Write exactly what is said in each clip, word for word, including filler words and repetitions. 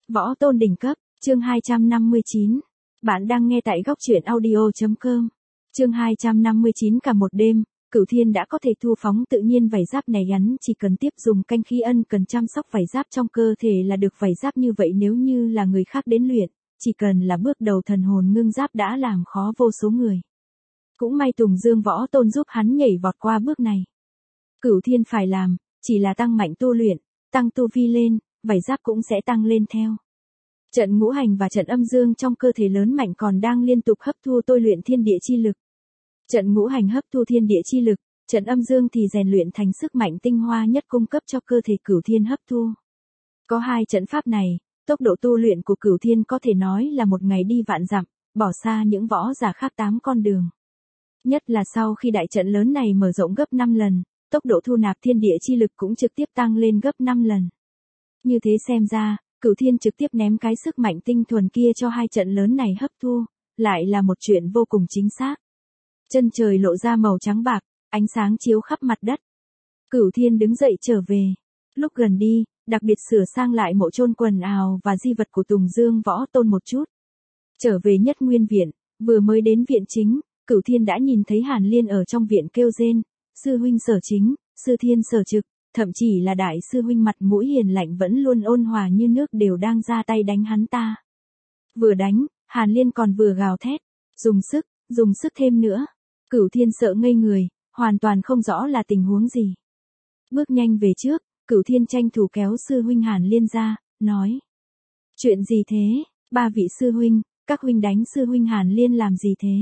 Võ Tôn đỉnh cấp, chương hai trăm năm mươi chín. Bạn đang nghe tại góc truyện audio chấm com. Chương hai trăm năm mươi chín. Cả một đêm, Cửu Thiên đã có thể thu phóng tự nhiên vảy giáp này gắn, chỉ cần tiếp dùng canh khí ân cần chăm sóc vảy giáp trong cơ thể là được. Vảy giáp như vậy nếu như là người khác đến luyện, chỉ cần là bước đầu thần hồn ngưng giáp đã làm khó vô số người. Cũng may Tùng Dương Võ Tôn giúp hắn nhảy vọt qua bước này. Cửu Thiên phải làm, chỉ là tăng mạnh tu luyện, tăng tu vi lên, vảy giáp cũng sẽ tăng lên theo. Trận ngũ hành và trận âm dương trong cơ thể lớn mạnh còn đang liên tục hấp thu tôi luyện thiên địa chi lực. Trận ngũ hành hấp thu thiên địa chi lực, trận âm dương thì rèn luyện thành sức mạnh tinh hoa nhất cung cấp cho cơ thể Cửu Thiên hấp thu. Có hai trận pháp này, tốc độ tu luyện của Cửu Thiên có thể nói là một ngày đi vạn dặm, bỏ xa những võ giả khác tám con đường. Nhất là sau khi đại trận lớn này mở rộng gấp năm lần, tốc độ thu nạp thiên địa chi lực cũng trực tiếp tăng lên gấp năm lần. Như thế xem ra, Cửu Thiên trực tiếp ném cái sức mạnh tinh thuần kia cho hai trận lớn này hấp thu, lại là một chuyện vô cùng chính xác. Chân trời lộ ra màu trắng bạc, ánh sáng chiếu khắp mặt đất. Cửu Thiên đứng dậy trở về. Lúc gần đi, đặc biệt sửa sang lại mộ chôn quần áo và di vật của Tùng Dương Võ Tôn một chút. Trở về Nhất Nguyên Viện, vừa mới đến viện chính, Cửu Thiên đã nhìn thấy Hàn Liên ở trong viện kêu rên, sư huynh Sở Chính, sư Thiên Sở Trực, thậm chí là đại sư huynh mặt mũi hiền lạnh vẫn luôn ôn hòa như nước đều đang ra tay đánh hắn ta. Vừa đánh, Hàn Liên còn vừa gào thét, dùng sức, dùng sức thêm nữa. Cửu Thiên sợ ngây người, hoàn toàn không rõ là tình huống gì. Bước nhanh về trước, Cửu Thiên tranh thủ kéo sư huynh Hàn Liên ra, nói. Chuyện gì thế, ba vị sư huynh, các huynh đánh sư huynh Hàn Liên làm gì thế?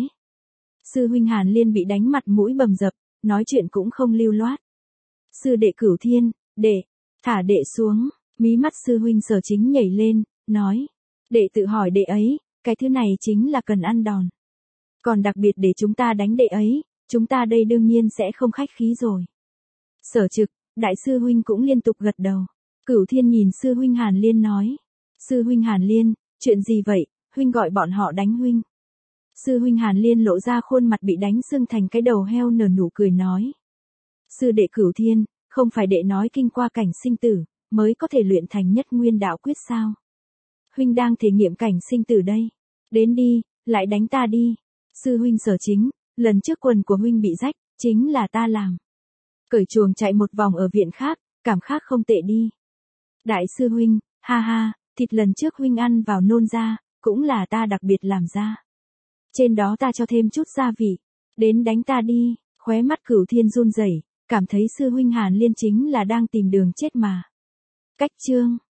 Sư huynh Hàn Liên bị đánh mặt mũi bầm dập, nói chuyện cũng không lưu loát. Sư đệ Cửu Thiên, đệ, thả đệ xuống, mí mắt sư huynh Sở Chính nhảy lên, nói. Đệ tự hỏi đệ ấy, cái thứ này chính là cần ăn đòn. Còn đặc biệt để chúng ta đánh đệ ấy, chúng ta đây đương nhiên sẽ không khách khí rồi. Sở Trực, đại sư huynh cũng liên tục gật đầu. Cửu Thiên nhìn sư huynh Hàn Liên nói. Sư huynh Hàn Liên, chuyện gì vậy, huynh gọi bọn họ đánh huynh. Sư huynh Hàn Liên lộ ra khuôn mặt bị đánh sưng thành cái đầu heo nở nụ cười nói. Sư đệ Cửu Thiên, không phải đệ nói kinh qua cảnh sinh tử, mới có thể luyện thành Nhất Nguyên đạo quyết sao? Huynh đang thể nghiệm cảnh sinh tử đây. Đến đi, lại đánh ta đi. Sư huynh Sở Chính, lần trước quần của huynh bị rách, chính là ta làm. Cởi chuồng chạy một vòng ở viện khác, cảm khác không tệ đi. Đại sư huynh, ha ha, thịt lần trước huynh ăn vào nôn ra, cũng là ta đặc biệt làm ra. Trên đó ta cho thêm chút gia vị, đến đánh ta đi. Khóe mắt Cửu Thiên run rẩy, cảm thấy sư huynh Hàn Liên chính là đang tìm đường chết mà. Cách chương